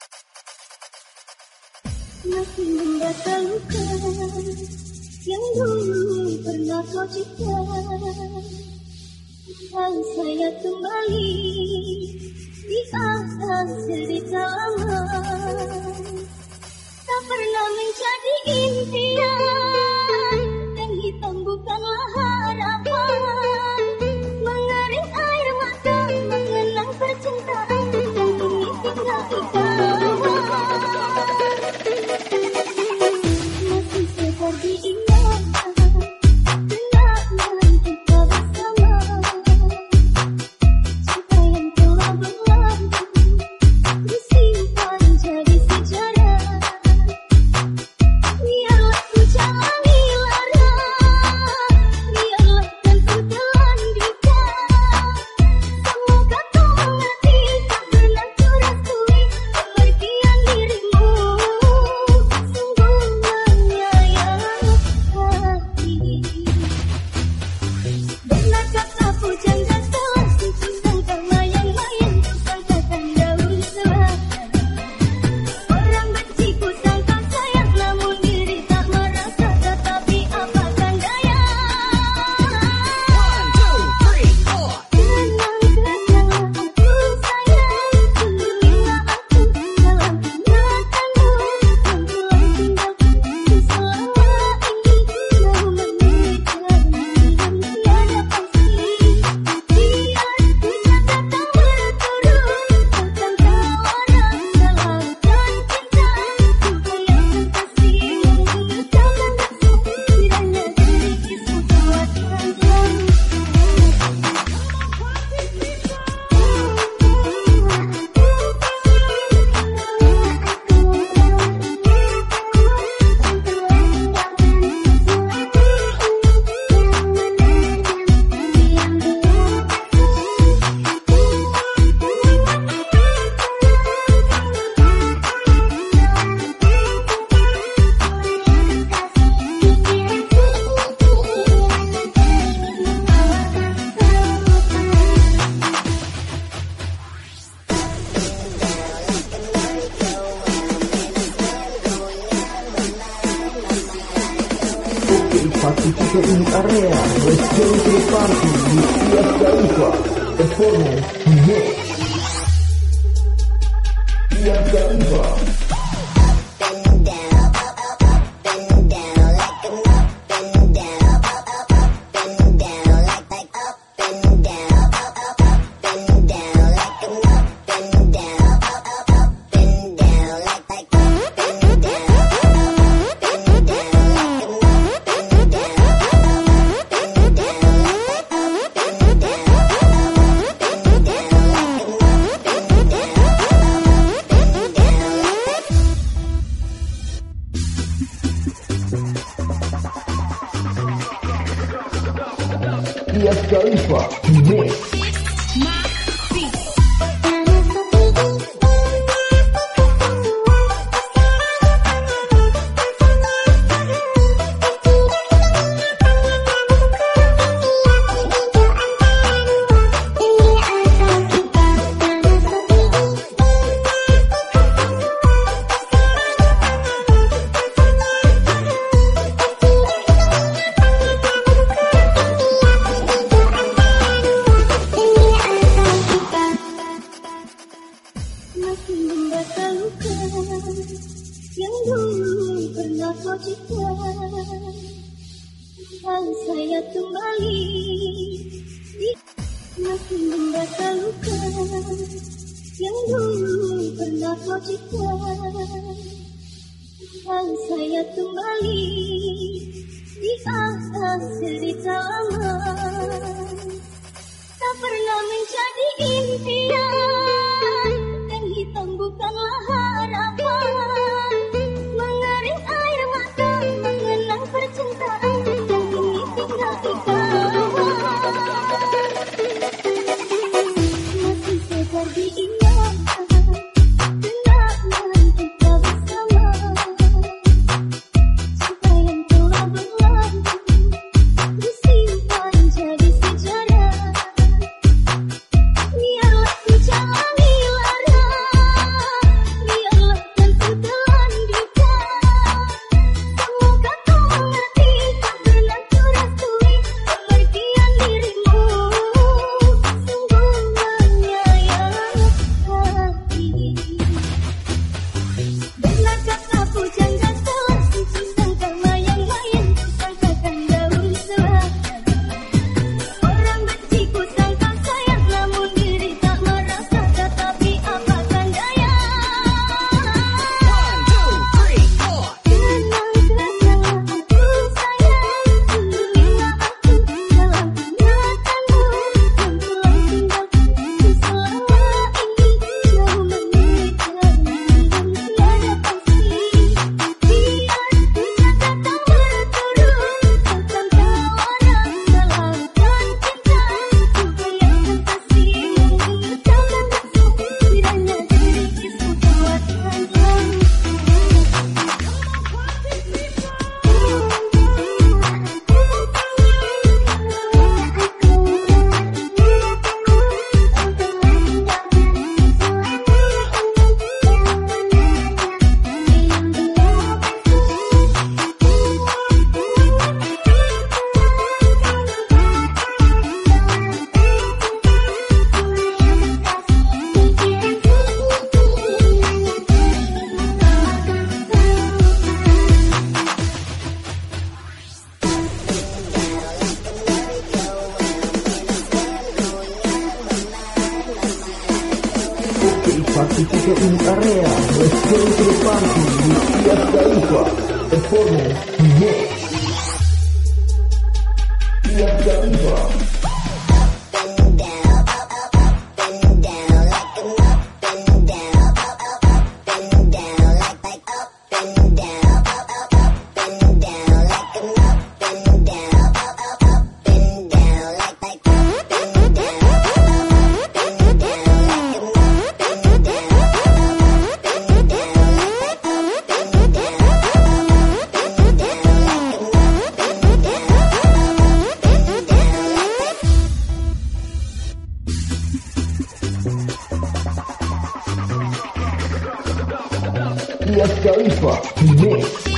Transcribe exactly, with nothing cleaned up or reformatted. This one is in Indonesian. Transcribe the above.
Masih membara luka yang dulu pernah kau cipta. Kalau saya kembali di atas cerita lama, tak pernah menjadi impian, dan hitam bukanlah harapan. Mengering air mata mengenang percintaan yang kini tinggal ikawan. Masih segar diingatan kenangan kita bersama, cinta yang telah berlalu disimpan jadi sejarah. Biarlah ku jalani lara, biarlah kan ku telan duka. Semoga kau mengerti, tak pernah ku restui pengertian dirimu. Sungguh menyayang hati. Benarkah aku janda telah suci sangka mayang-mayang, ku sangkakan daun selatan. Orang benci ku sangka sayang, namun diri tak merasa, tetapi apakan daya. Kenang-kenang aku sayangku, bila aku dalam ingatanmu, yang telah tinggalku selama ini. Mau memikirkan yang tiada pasti, biar ku jaga tak berturut tentang kawanan salahkan cintaku. Bayangkan kasihmu mengekalkan kasih, kiranya jadi kisah buatan lalu. Participa in area, restrizioni per parti di Wiz Khalifa, performance mix. Wiz Khalifa. Wiz Khalifa mix. Masih membara luka yang dulu pernah kau cipta. Kalau saya kembali di- masih membara luka yang dulu pernah kau cipta. Kalau saya kembali di atas cerita lama, tak pernah menjadi impian, dan hitam bukanlah harapan. Mengering air mata mengenang percintaan yang kini tinggal ikawan. Masih segar diingatan kenangan kita bersama, cinta yang telah berlalu disimpan jadi sejarah. Biarlah ku jalan Okay, party people in area. Let's go to the party with Wiz Khalifa. Performance mix. Wiz Khalifa. Wiz Khalifa mix.